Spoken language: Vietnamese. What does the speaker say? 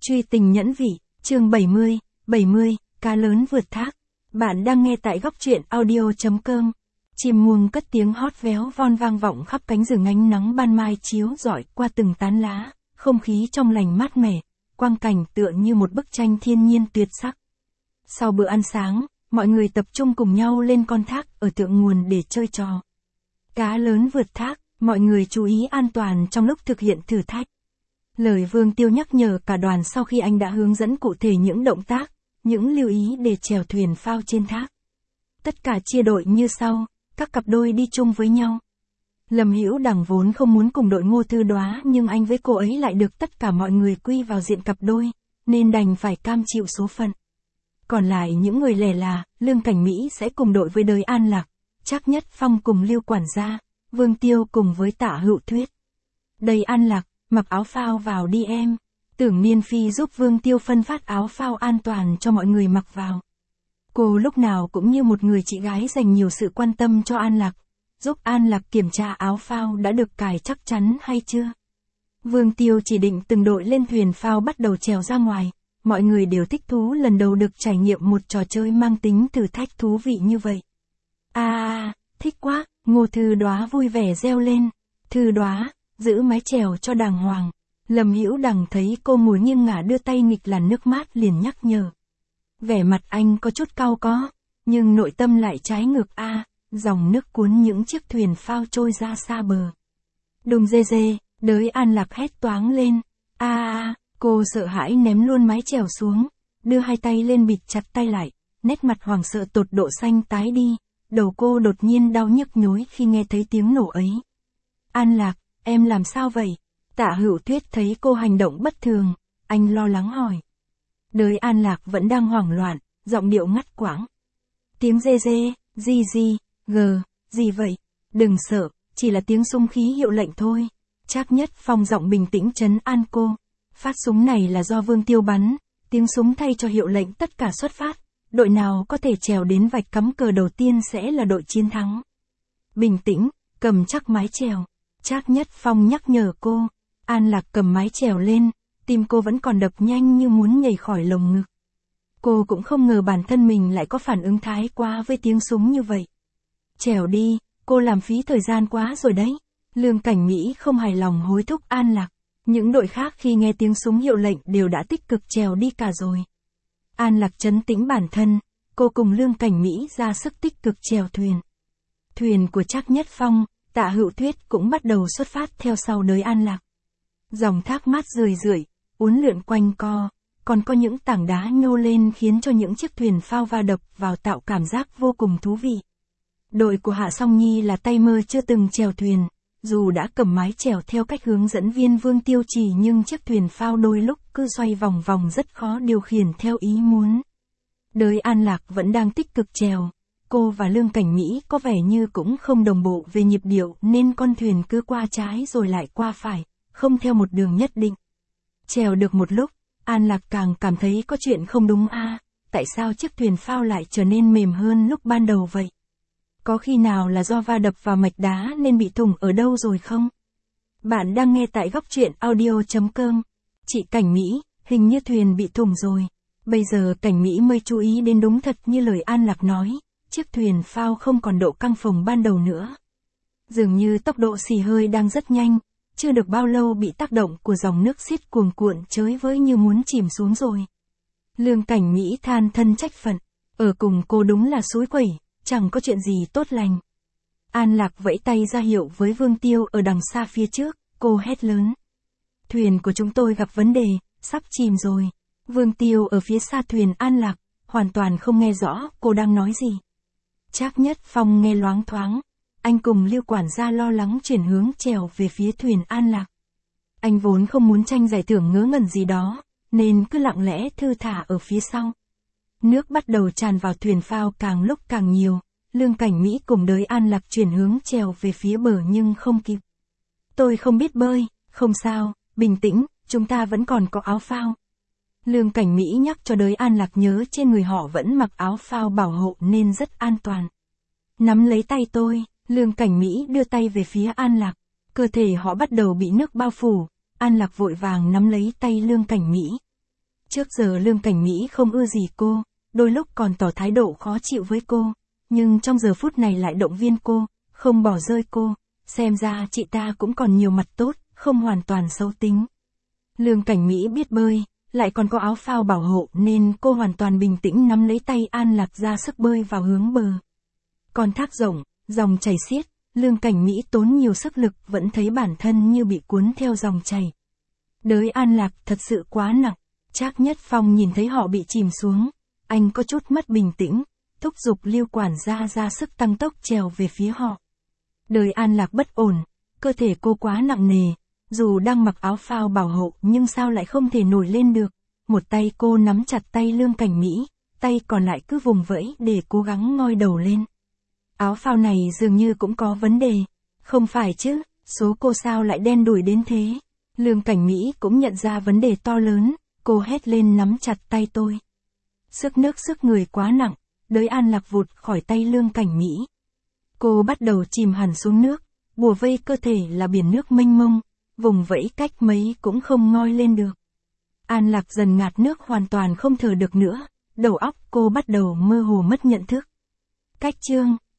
Truy tình nhẫn vị, chương 70, cá lớn vượt thác. Bạn đang nghe tại góc truyện audio.com. Chim muông cất tiếng hót véo von vang vọng khắp cánh rừng, ánh nắng ban mai chiếu rọi qua từng tán lá, không khí trong lành mát mẻ, quang cảnh tựa như một bức tranh thiên nhiên tuyệt sắc. Sau bữa ăn sáng, mọi người tập trung cùng nhau lên con thác ở thượng nguồn để chơi trò cá lớn vượt thác, mọi người chú ý an toàn trong lúc thực hiện thử thách. Lời Vương Tiêu nhắc nhở cả đoàn sau khi anh đã hướng dẫn cụ thể những động tác, những lưu ý để chèo thuyền phao trên thác. Tất cả chia đội như sau, các cặp đôi đi chung với nhau. Lâm Hữu Đằng vốn không muốn cùng đội Ngô Thư Đoá, nhưng anh với cô ấy lại được tất cả mọi người quy vào diện cặp đôi, nên đành phải cam chịu số phận. Còn lại những người lẻ là, Lương Cảnh Mỹ sẽ cùng đội với Đới An Lạc, Trác Nhất Phong cùng Lưu Quản gia, Vương Tiêu cùng với Tả Hữu Thuyết. Đới An Lạc, mặc áo phao vào đi em. Tưởng Miên Phi giúp Vương Tiêu phân phát áo phao an toàn cho mọi người mặc vào. Cô lúc nào cũng như một người chị gái dành nhiều sự quan tâm cho An Lạc, giúp An Lạc kiểm tra áo phao đã được cài chắc chắn hay chưa. Vương Tiêu chỉ định từng đội lên thuyền phao bắt đầu chèo ra ngoài, mọi người đều thích thú lần đầu được trải nghiệm một trò chơi mang tính thử thách thú vị như vậy. Thích quá, Ngô Thư Đoá vui vẻ reo lên. Thư Đoá, giữ mái chèo cho đàng hoàng. Lâm Hữu Đằng thấy cô ngồi nghiêng ngả đưa tay nghịch làn nước mát liền nhắc nhở. Vẻ mặt anh có chút cau có, nhưng nội tâm lại trái ngược dòng nước cuốn những chiếc thuyền phao trôi ra xa bờ. Đùng dê dê, Đới An Lạc hét toáng lên. Cô sợ hãi ném luôn mái chèo xuống, đưa hai tay lên bịt chặt tay lại, nét mặt hoảng sợ tột độ xanh tái đi, đầu cô đột nhiên đau nhức nhối khi nghe thấy tiếng nổ ấy. An Lạc, em làm sao vậy? Tạ Hữu Thuyết thấy cô hành động bất thường, anh lo lắng hỏi. Đới An Lạc vẫn đang hoảng loạn, giọng điệu ngắt quãng. Tiếng dê dê, gì vậy? Đừng sợ, chỉ là tiếng súng khí hiệu lệnh thôi. Trác Nhất Phong giọng bình tĩnh trấn an cô. Phát súng này là do Vương Tiêu bắn, tiếng súng thay cho hiệu lệnh tất cả xuất phát. Đội nào có thể trèo đến vạch cắm cờ đầu tiên sẽ là đội chiến thắng. Bình tĩnh, cầm chắc mái chèo. Trác Nhất Phong nhắc nhở cô. An Lạc cầm mái chèo lên, tim cô vẫn còn đập nhanh như muốn nhảy khỏi lồng ngực. Cô cũng không ngờ bản thân mình lại có phản ứng thái quá với tiếng súng như vậy. Chèo đi, cô làm phí thời gian quá rồi đấy. Lương Cảnh Mỹ không hài lòng hối thúc An Lạc. Những đội khác khi nghe tiếng súng hiệu lệnh đều đã tích cực trèo đi cả rồi. An Lạc trấn tĩnh bản thân, cô cùng Lương Cảnh Mỹ ra sức tích cực chèo thuyền. Thuyền của Trác Nhất Phong, Tạ Hữu Thuyết cũng bắt đầu xuất phát theo sau Đới An Lạc. Dòng thác mát rười rượi, uốn lượn quanh co, còn có những tảng đá nhô lên khiến cho những chiếc thuyền phao va đập vào tạo cảm giác vô cùng thú vị. Đội của Hạ Song Nhi là tay mơ chưa từng chèo thuyền, dù đã cầm mái chèo theo cách hướng dẫn viên Vương Tiêu chỉ nhưng chiếc thuyền phao đôi lúc cứ xoay vòng vòng rất khó điều khiển theo ý muốn. Đới An Lạc vẫn đang tích cực chèo, cô và Lương Cảnh Mỹ có vẻ như cũng không đồng bộ về nhịp điệu nên con thuyền cứ qua trái rồi lại qua phải, không theo một đường nhất định. Chèo được một lúc, An Lạc càng cảm thấy có chuyện không đúng tại sao chiếc thuyền phao lại trở nên mềm hơn lúc ban đầu vậy? Có khi nào là do va đập vào mạch đá nên bị thủng ở đâu rồi không? Bạn đang nghe tại góc truyện audio.com. Chị Cảnh Mỹ, hình như thuyền bị thủng rồi. Bây giờ Cảnh Mỹ mới chú ý đến đúng thật như lời An Lạc nói, chiếc thuyền phao không còn độ căng phồng ban đầu nữa. Dường như tốc độ xì hơi đang rất nhanh, chưa được bao lâu bị tác động của dòng nước xiết cuồn cuộn chới với như muốn chìm xuống rồi. Lương Cảnh Mỹ than thân trách phận, ở cùng cô đúng là xúi quẩy, chẳng có chuyện gì tốt lành. An Lạc vẫy tay ra hiệu với Vương Tiêu ở đằng xa phía trước, cô hét lớn. Thuyền của chúng tôi gặp vấn đề, sắp chìm rồi. Vương Tiêu ở phía xa thuyền An Lạc, hoàn toàn không nghe rõ cô đang nói gì. Trác Nhất Phong nghe loáng thoáng, anh cùng Lưu Quản gia lo lắng chuyển hướng chèo về phía thuyền An Lạc. Anh vốn không muốn tranh giải thưởng ngớ ngẩn gì đó, nên cứ lặng lẽ thư thả ở phía sau. Nước bắt đầu tràn vào thuyền phao càng lúc càng nhiều, Lương Cảnh Mỹ cùng Đới An Lạc chuyển hướng chèo về phía bờ nhưng không kịp. Tôi không biết bơi, không sao, bình tĩnh, chúng ta vẫn còn có áo phao. Lương Cảnh Mỹ nhắc cho Đới An Lạc nhớ trên người họ vẫn mặc áo phao bảo hộ nên rất an toàn. Nắm lấy tay tôi, Lương Cảnh Mỹ đưa tay về phía An Lạc, cơ thể họ bắt đầu bị nước bao phủ, An Lạc vội vàng nắm lấy tay Lương Cảnh Mỹ. Trước giờ Lương Cảnh Mỹ không ưa gì cô, đôi lúc còn tỏ thái độ khó chịu với cô, nhưng trong giờ phút này lại động viên cô, không bỏ rơi cô, xem ra chị ta cũng còn nhiều mặt tốt, không hoàn toàn xấu tính. Lương Cảnh Mỹ biết bơi, lại còn có áo phao bảo hộ nên cô hoàn toàn bình tĩnh nắm lấy tay An Lạc ra sức bơi vào hướng bờ. Con thác rộng, dòng chảy xiết, Lương Cảnh Mỹ tốn nhiều sức lực vẫn thấy bản thân như bị cuốn theo dòng chảy. Đới An Lạc thật sự quá nặng, Trác Nhất Phong nhìn thấy họ bị chìm xuống, anh có chút mất bình tĩnh, thúc giục Lưu quản gia ra sức tăng tốc trèo về phía họ. Đới An Lạc bất ổn, cơ thể cô quá nặng nề, dù đang mặc áo phao bảo hộ nhưng sao lại không thể nổi lên được. Một tay cô nắm chặt tay Lương Cảnh Mỹ, tay còn lại cứ vùng vẫy để cố gắng ngoi đầu lên. Áo phao này dường như cũng có vấn đề, không phải chứ, số cô sao lại đen đủi đến thế. Lương Cảnh Mỹ cũng nhận ra vấn đề to lớn, cô hét lên nắm chặt tay tôi. Sức nước sức người quá nặng, Đới An Lạc vụt khỏi tay Lương Cảnh Mỹ. Cô bắt đầu chìm hẳn xuống nước, bùa vây cơ thể là biển nước mênh mông, vùng vẫy cách mấy cũng không ngoi lên được. An Lạc dần ngạt nước hoàn toàn không thở được nữa, đầu óc cô bắt đầu mơ hồ mất nhận thức. Cách chương